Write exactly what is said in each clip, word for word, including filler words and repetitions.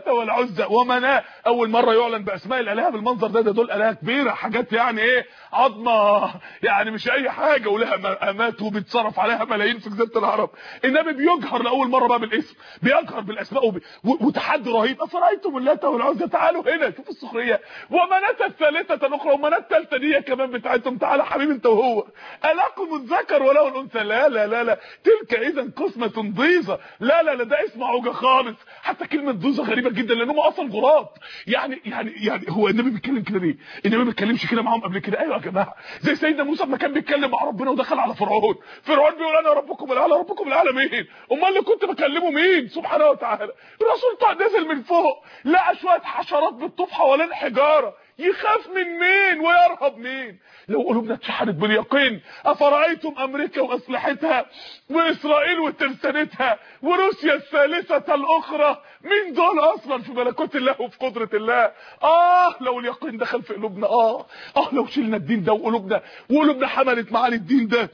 والعزى ومناه. اول مره يعلن باسماء الالهه بالمنظر ده، ده دول الهه كبيره، حاجات يعني ايه، عظمه يعني مش اي حاجه، ولها مقامات وبيتصرف عليها ملايين في جزيره العرب. النبي بيجهر لاول مره بقى بالاسم، بيجهر بالاسماء وب... وتحدي رهيب. افرايتم اللات والعزى، تعالوا هنا شوف السخريه، ومناه الثالثه الاخرى، ومناه الثالثه دي كمان بتاعتهم، تعالى حبيبي انت وهو، الاكم الذكر وله الانثى. لا لا لا لا، تلك اذا قسمه ضيزه. لا لا لا، ده اسم عوجه خالص. حتى كلمه ضيزه غريبه جدا لانهم اصلا غراب. يعني يعني يعني هو النبي بيتكلم كده ليه؟ النبي ما بيتكلمش كده معاهم قبل كده؟ ايوه يا جماعه، زي سيدنا موسى لما كان بيتكلم مع ربنا ودخل على فرعون، فرعون بيقول انا ربكم الاعلى، ربكم الاعلى مين؟ امال اللي كنت بكلمه مين؟ سبحانه وتعالى. الرسول طلع نزل من فوق لقى شويه حشرات بتطوف حوالين حجاره، يخاف من مين ويرهب مين؟ لو قلوبنا اتشحنت باليقين، افرايتم امريكا واسلحتها واسرائيل وترسانتها وروسيا الثالثه الاخرى، مين دول اصلا في ملكوت الله وفي قدره الله؟ اه لو اليقين دخل في قلوبنا، اه اه لو شلنا الدين ده وقلوبنا وقلوبنا حملت معاني الدين ده.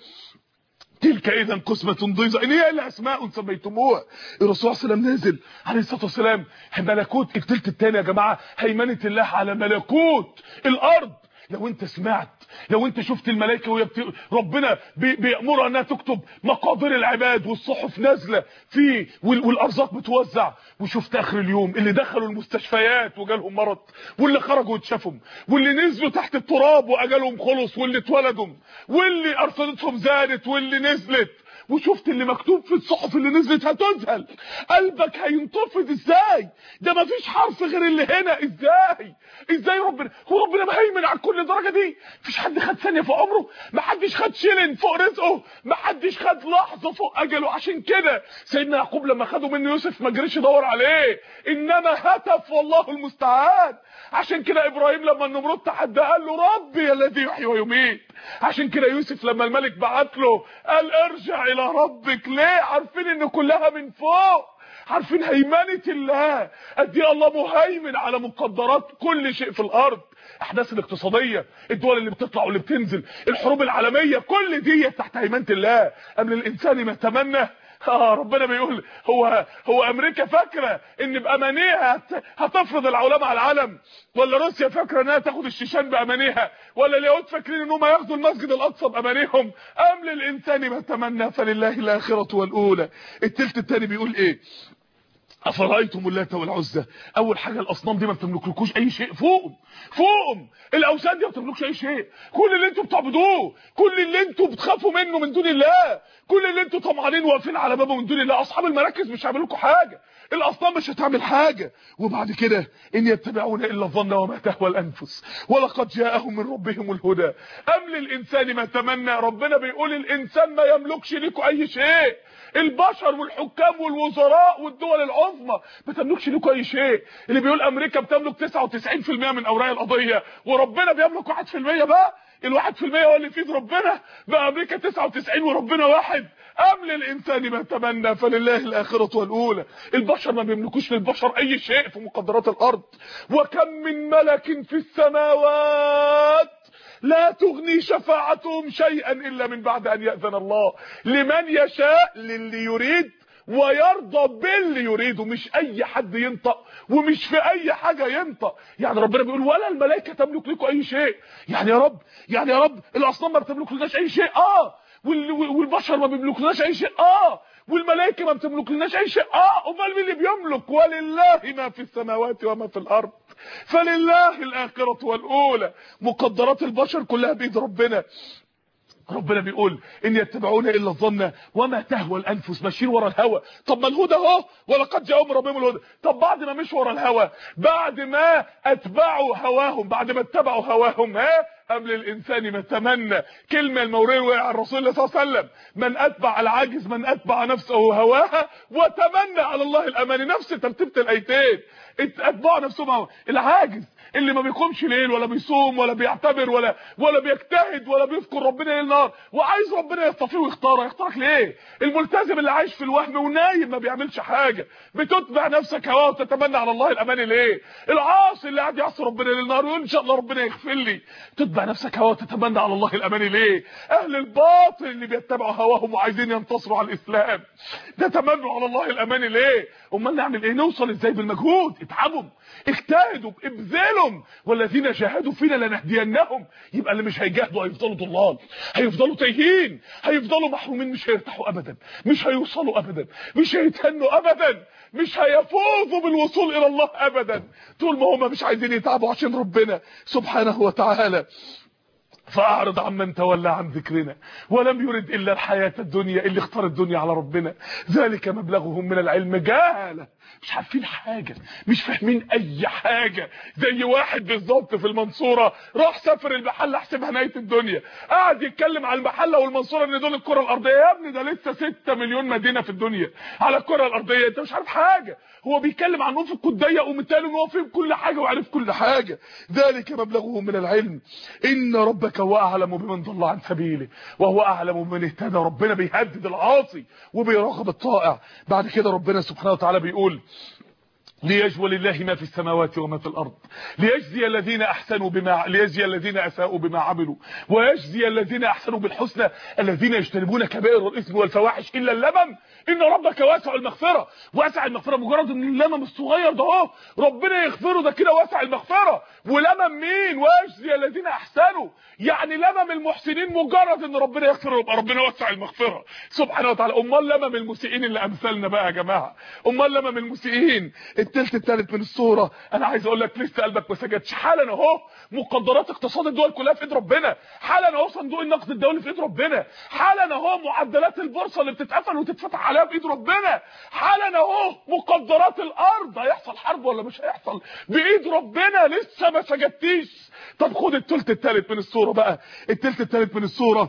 تلك اذا قسمه ضيزه، ان هي الا اسماء سميتموها. الرسول صلى الله عليه وسلم نازل عليه الصلاه والسلام ملكوت التلت الثاني يا جماعه، هيمنه الله على ملكوت الارض. لو انت سمعت، لو انت شفت الملائكه وهي بت... ربنا بي... بيامرها انها تكتب مقادير العباد، والصحف نازله في وال... والارزاق بتوزع، وشفت اخر اليوم اللي دخلوا المستشفيات وجالهم مرض، واللي خرجوا واتشافوا، واللي نزلوا تحت التراب واجالهم خلص، واللي اتولدوا، واللي ارصدتهم زادت، واللي نزلت، وشفت اللي مكتوب في الصحف اللي نزلت، هتذهل، قلبك هينتفض. ازاي ده مفيش حرف غير اللي هنا؟ ازاي ازاي ربنا هو ربنا مهيمن على كل درجه دي؟ مفيش حد خد ثانيه في عمره، محدش خد شيلن فوق رزقه، محدش خد لحظه فوق اجله. عشان كده سيدنا يعقوب لما خدوا منه يوسف ما جريش يدور عليه، انما هتف والله المستعان. عشان كده ابراهيم لما النمرود تحدى قال له ربي الذي يحيي ويميت. عشان كده يوسف لما الملك بعت له قال ارجع الى ربك. ليه؟ عارفين ان كلها من فوق، عارفين هيمنه الله، قد ايه الله مهيمن على مقدرات كل شيء في الارض. الاحداث الاقتصاديه، الدول اللي بتطلع واللي بتنزل، الحروب العالميه، كل دي تحت هيمنه الله. قبل الانسان ما تمنى، اه ربنا بيقول هو هو امريكا فاكره ان بامانيها هتفرض العولمه على العالم، ولا روسيا فاكره انها تاخد الشيشان بامانيها، ولا اليهود فاكرين انهم ياخدوا المسجد الاقصى بامانيهم؟ ام للانسان ما تمنى فلله الاخره والاولى. التلت الثاني بيقول ايه؟ افرايتم اللات والعزى. اول حاجه الاصنام دي ما بتملكلكوش اي شيء، فوقهم فوقهم الاوثان دي ما بتملكش اي شيء. كل اللي انتوا بتعبدوه، كل اللي انتوا بتخافوا منه من دون الله، كل اللي انتوا طمعانين واقفين على بابه من دون الله، اصحاب المراكز مش هيعملوا لكم حاجه، الاصنام مش هتعمل حاجه. وبعد كده ان يتبعون الا الظن وما تهوى الانفس ولقد جاءهم من ربهم الهدى ام للانسان ما تمنى. ربنا بيقول الانسان ما يملكش لكم اي شيء، البشر والحكام والوزراء والدول العظمى ما تملكش لكم اي شيء. اللي بيقول امريكا بتملك تسعة وتسعين في المية من اوراق القضيه وربنا بيملك واحد في المية، بقى الواحد في المية هو اللي في ايد ربنا، بقى امريكا تسعة وتسعين وربنا واحد. ام للانسان ما تمنى فلله الاخره والاولى. البشر ما بيملكوش للبشر اي شيء في مقدرات الارض. وكم من ملك في السماوات لا تغني شفاعتهم شيئا الا من بعد ان يأذن الله لمن يشاء، للي يريد ويرضى باللي يريده. مش اي حد ينطق ومش في اي حاجه ينطق. يعني ربنا بيقول ولا الملائكه تملك لكم اي شيء. يعني يا رب، يعني يا رب الاصنام ما بتملك لناش اي شيء، اه والبشر ما بيملكوناش اي شيء، اه والملائكه ما بتملك لناش اي شيء، اه امال مين اللي بيملك؟ ولله ما في السماوات وما في الارض فلله الاخره والاولى. مقدرات البشر كلها بايد ربنا. ربنا بيقول ان يتبعون الا الظن وما تهوى الانفس، ماشيين ورا الهوى. طب ما الهدى اهو، ولقد جاءهم ربهم الهدى. طب بعد ما مشوا ورا الهوى، بعد ما اتبعوا هواهم، بعد ما اتبعوا هواهم، ها ام للانسان ما تمنى. كلمه الموريه على الرسول الله صلى الله عليه وسلم، من اتبع العاجز من اتبع نفسه هواها وتمنى على الله الاماني. نفس ترتيبه الايتين، اتبعوا نفسهم هوا. العاجز اللي ما بيقومش ليل ولا بيصوم ولا بيعتبر ولا ولا بيجتهد ولا بيذكر ربنا ليل نهار، وعايز ربنا يصطفيه ويختاره، يختارك ليه؟ الملتزم اللي عايش في الوهم ونايم ما بيعملش حاجه، بتتبع نفسك هواه وتتمنى على الله الاماني ليه؟ العاصي اللي قاعد يعصي ربنا ليل نهار ويقول ان شاء الله ربنا يغفر لي، تتبع نفسك هوا وتتمنى على الله الامان ليه؟ اهل الباطل اللي بيتبعوا هواهم وعايزين ينتصروا على الاسلام ده تمنوا على الله الامان ليه؟ امال نعمل ايه؟ نوصل ازاي؟ بالمجهود. اتعبوا، اجتهدوا، ابذلوا، والذين جاهدوا فينا لنهدينهم. يبقى اللي مش هيجاهدوا هيفضلوا ضلال، هيفضلوا تايهين، هيفضلوا محرومين، مش هيرتاحوا ابدا، مش هيوصلوا ابدا، مش هيتهنوا ابدا، مش هيفوزوا بالوصول الى الله ابدا طول ما هم مش عايزين يتعبوا عشان ربنا سبحانه وتعالى. فاعرض عمن تولى عن ذكرنا ولم يرد الا الحياه الدنيا، اللي اختار الدنيا على ربنا ذلك مبلغهم من العلم جهله، مش عارفين حاجه، مش فاهمين اي حاجه. زي واحد بالظبط في المنصوره راح سافر المحله حسبها نهايه الدنيا، قاعد يتكلم على المحله والمنصوره ان دول الكره الارضيه. يا ابني ده لسه ستة مليون مدينه في الدنيا على الكره الارضيه، انت مش عارف حاجه. هو بيتكلم عن افق الضيق ومثاله ان هو فهم كل حاجه وعارف كل حاجه. ذلك مبلغهم من العلم ان ربك هو اعلم بمن ضل عن سبيله وهو اعلم بمن اهتدى. ربنا بيهدد العاصي وبيراقب الطائع. بعد كده ربنا سبحانه وتعالى بيقول ليجزي لله ما في السماوات وما في الارض ليجزي الذين احسنوا بما ليجزي الذين اساءوا بما عملوا ويجزي الذين احسنوا بالحسنى الذين يجتنبون كبائر الاثم والفواحش الا اللمم ان ربك واسع المغفره. واسع المغفره مجرد ان اللمم الصغير ده اهو ربنا يغفره، ده كده واسع المغفره. ولمم مين؟ ويجزي الذين احسنوا، يعني لمم المحسنين مجرد ان ربنا يغفر يبقى ربنا واسع المغفره سبحانه وتعالى. امال لمم المسيئين اللي امثالنا بقى يا جماعه، امال لمم المسيئين. الثلث الثالث من الصوره انا عايز اقول لك لسه قلبك ما سجدش. حالا اهو مقدرات اقتصاد الدول كلها في ايد ربنا، حالا اهو صندوق النقد الدولي في ايد ربنا، حالا اهو معدلات البورصه اللي بتتقفل وتتفتح عليها بايد ربنا، حالا اهو مقدرات الارض. هيحصل حرب ولا مش هيحصل؟ بايد ربنا. لسه ما سجدتيش. طب خد الثلث الثالث من الصوره بقى. الثلث الثالث من الصوره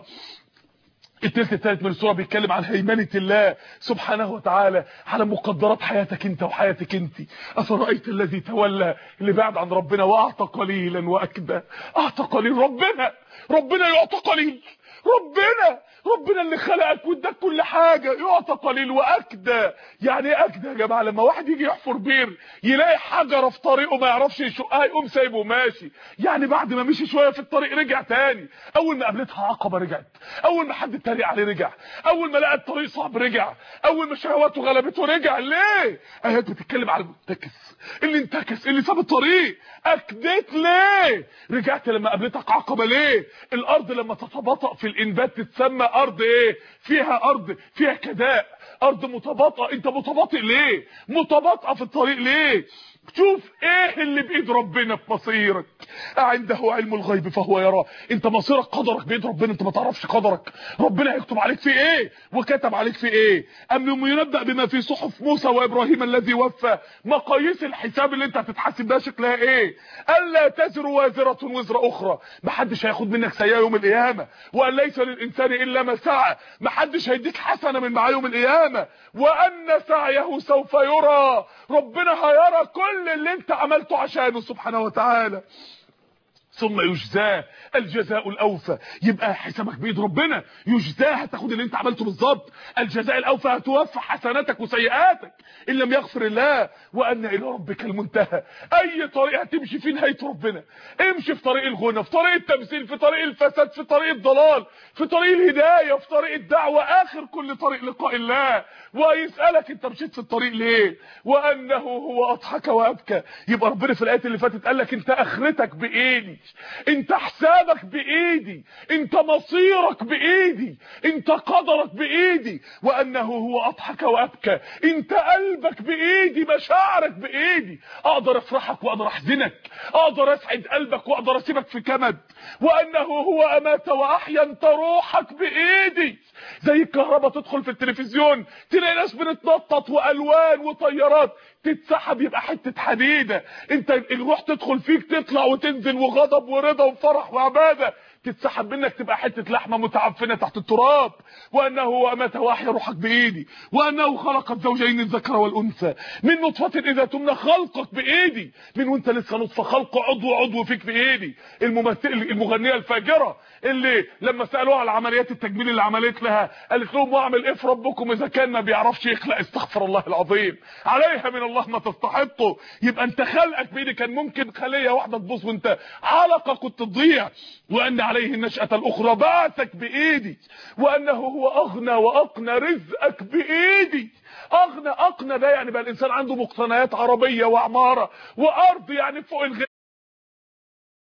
الثلث الثالث من السوره بيتكلم عن هيمنه الله سبحانه وتعالى على مقدرات حياتك انت وحياتك انت. افرايت الذي تولى، اللي بعد عن ربنا واعطى قليلا واكدى. اعطى قليل، ربنا ربنا يعطى قليل، ربنا ربنا اللي خلقك واداك كل حاجه يعطى قليل واكدى. يعني ايه اكدى يا جماعه؟ لما واحد يجي يحفر بير يلاقي حجره في طريقه ما يعرفش يشقها يقوم سايبه وماشي. يعني بعد ما مشي شويه في الطريق رجع تاني. اول ما قابلتها عقبه رجعت، اول ما حد اتريق عليه رجع، اول ما لقى الطريق صعب رجع، اول ما شهواته غلبته رجع. ليه؟ ايات بتتكلم على المنتكس اللي انتكس اللي ساب الطريق. اكدت ليه؟ رجعت لما قابلتك عقبه. ليه؟ الارض لما تتباطأ في الانبات تتسمى ارض ايه؟ فيها ارض فيها كداء، ارض متباطئه. انت متباطئ ليه؟ متباطئه في الطريق ليه؟ شوف ايه اللي بايد ربنا في مصيرك. عنده علم الغيب فهو يرى. انت مصيرك قدرك بايد ربنا، انت ما تعرفش قدرك. ربنا هيكتب عليك في ايه وكتب عليك في ايه. ام ينبأ بما في صحف موسى وابراهيم الذي وفى. مقاييس الحساب اللي انت هتتحاسب بها شكلها ايه؟ الا تزر وازره وزر اخرى. محدش هياخد منك سيئه يوم القيامه. وان ليس للانسان الا ما سعى. محدش هيديك حسنه من معاه يوم القيامه. وان سعيه سوف يرى. ربنا هيرى كل اللي انت عملته عشانه سبحانه وتعالى. ثم يجزاه الجزاء الاوفى. يبقى حسابك بايد ربنا، يجزاه، هتاخد اللي انت عملته بالظبط. الجزاء الاوفى، هتوفى حسناتك وسيئاتك ان لم يغفر الله. وان الى ربك المنتهى. اي طريق هتمشي فيه نهايه ربنا. امشي في طريق الغنى، في طريق التمثيل، في طريق الفساد، في طريق الضلال، في طريق الهدايه، في طريق الدعوه، اخر كل طريق لقاء الله. ويسالك انت مشيت في الطريق ليه؟ وانه هو اضحك وابكى. يبقى ربنا في الايات اللي فاتت قال لك انت اخرتك بايدي، انت حسابك بايدي، انت مصيرك بايدي، انت قدرك بايدي. وانه هو اضحك وابكى. انت قلبك بايدي، مشاعرك بايدي. اقدر افرحك واقدر احزنك، اقدر اسعد قلبك واقدر اسيبك في كمد. وانه هو امات واحيا. انت روحك بايدي. زي الكهرباء تدخل في التلفزيون تلاقي ناس بتتنطط والوان وطيارات تتسحب يبقى حته حديده. انت الروح تدخل فيك تطلع وتنزل وغضب ورضا وفرح وعباده تتسحب منك تبقى حته لحمه متعفنه تحت التراب. وانه هو امات واحيا روحك بايدي. وانه خلق الزوجين الذكر والانثى من نطفه اذا تمنى، خلقك بايدي من وانت لسه نطفه، خلق عضو عضو فيك بايدي. الممثل المغنيه الفاجره اللي لما سالوها على عمليات التجميل اللي عملت لها قالت لهم واعمل ايه في ربكم اذا كان ما بيعرفش يخلق، استغفر الله العظيم، عليها من الله ما تستحقه. يبقى انت خلقك بايدي، كان ممكن خليه واحده تبوظ وانت علقه كنت تضيع. وان عليه النشأة الاخرى بعثك بايدي. وانه هو اغنى واقنى، رزقك بايدي. اغنى اقنى ده يعني بقى الانسان عنده مقتنيات عربيه وعماره وارض يعني فوق الغ